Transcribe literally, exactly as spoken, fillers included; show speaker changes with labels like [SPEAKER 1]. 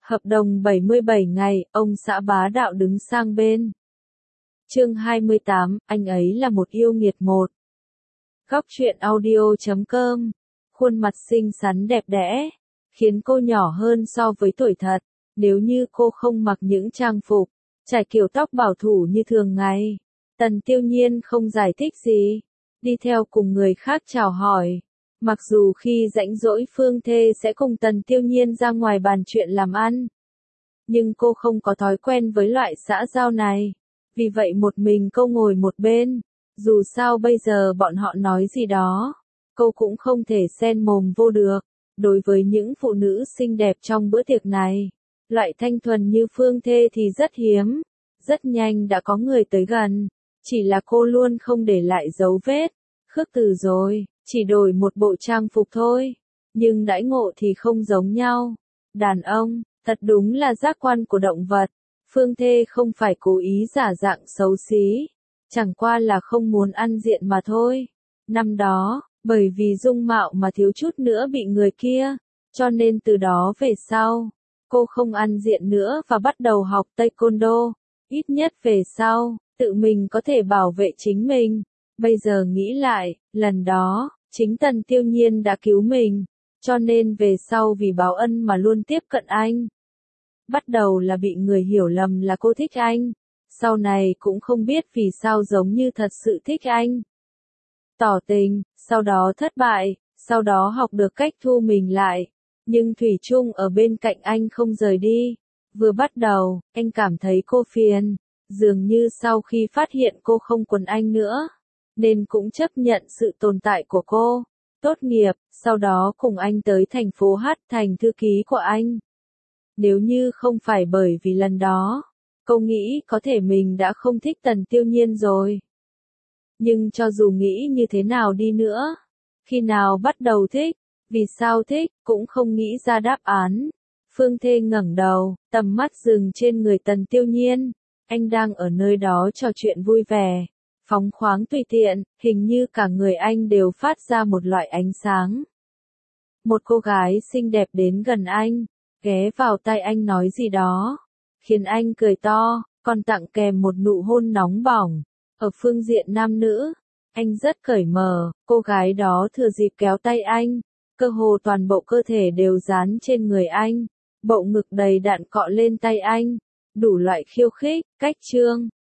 [SPEAKER 1] Hợp đồng bảy mươi bảy ngày, ông xã bá đạo đứng sang bên. Chương hai mươi tám, anh ấy là một yêu nghiệt một. Góc truyện audio chấm com. Khuôn mặt xinh xắn đẹp đẽ, khiến cô nhỏ hơn so với tuổi thật. Nếu như cô không mặc những trang phục, trải kiểu tóc bảo thủ như thường ngày, Tần Tiêu Nhiên không giải thích gì, đi theo cùng người khác chào hỏi. Mặc dù khi rảnh rỗi Phương Thê sẽ cùng Tần Tiêu Nhiên ra ngoài bàn chuyện làm ăn, nhưng cô không có thói quen với loại xã giao này. Vì vậy một mình cô ngồi một bên, dù sao bây giờ bọn họ nói gì đó, cô cũng không thể xen mồm vô được. Đối với những phụ nữ xinh đẹp trong bữa tiệc này, loại thanh thuần như Phương Thê thì rất hiếm, rất nhanh đã có người tới gần, chỉ là cô luôn không để lại dấu vết. Khước từ rồi, chỉ đổi một bộ trang phục thôi, nhưng đãi ngộ thì không giống nhau. Đàn ông, thật đúng là giác quan của động vật. Phương Thê không phải cố ý giả dạng xấu xí, chẳng qua là không muốn ăn diện mà thôi. Năm đó, bởi vì dung mạo mà thiếu chút nữa bị người kia, cho nên từ đó về sau, cô không ăn diện nữa và bắt đầu học taekwondo. Ít nhất về sau, tự mình có thể bảo vệ chính mình. Bây giờ nghĩ lại, lần đó, chính Tần Tiêu Nhiên đã cứu mình, cho nên về sau vì báo ân mà luôn tiếp cận anh. Bắt đầu là bị người hiểu lầm là cô thích anh, sau này cũng không biết vì sao giống như thật sự thích anh. Tỏ tình, sau đó thất bại, sau đó học được cách thu mình lại, nhưng thủy chung ở bên cạnh anh không rời đi. Vừa bắt đầu, anh cảm thấy cô phiền, dường như sau khi phát hiện cô không quấn anh nữa, nên cũng chấp nhận sự tồn tại của cô. Tốt nghiệp, sau đó cùng anh tới thành phố Hát thành thư ký của anh. Nếu như không phải bởi vì lần đó, cô nghĩ có thể mình đã không thích Tần Tiêu Nhiên rồi. Nhưng cho dù nghĩ như thế nào đi nữa, khi nào bắt đầu thích, vì sao thích, cũng không nghĩ ra đáp án. Phương Thê ngẩng đầu, tầm mắt dừng trên người Tần Tiêu Nhiên. Anh đang ở nơi đó trò chuyện vui vẻ, phóng khoáng tùy tiện, hình như cả người anh đều phát ra một loại ánh sáng. Một cô gái xinh đẹp đến gần anh, ghé vào tai anh nói gì đó, khiến anh cười to, còn tặng kèm một nụ hôn nóng bỏng. Ở phương diện nam nữ, anh rất cởi mở, cô gái đó thừa dịp kéo tay anh, cơ hồ toàn bộ cơ thể đều dán trên người anh, bộ ngực đầy đặn cọ lên tay anh, đủ loại khiêu khích, cách trương,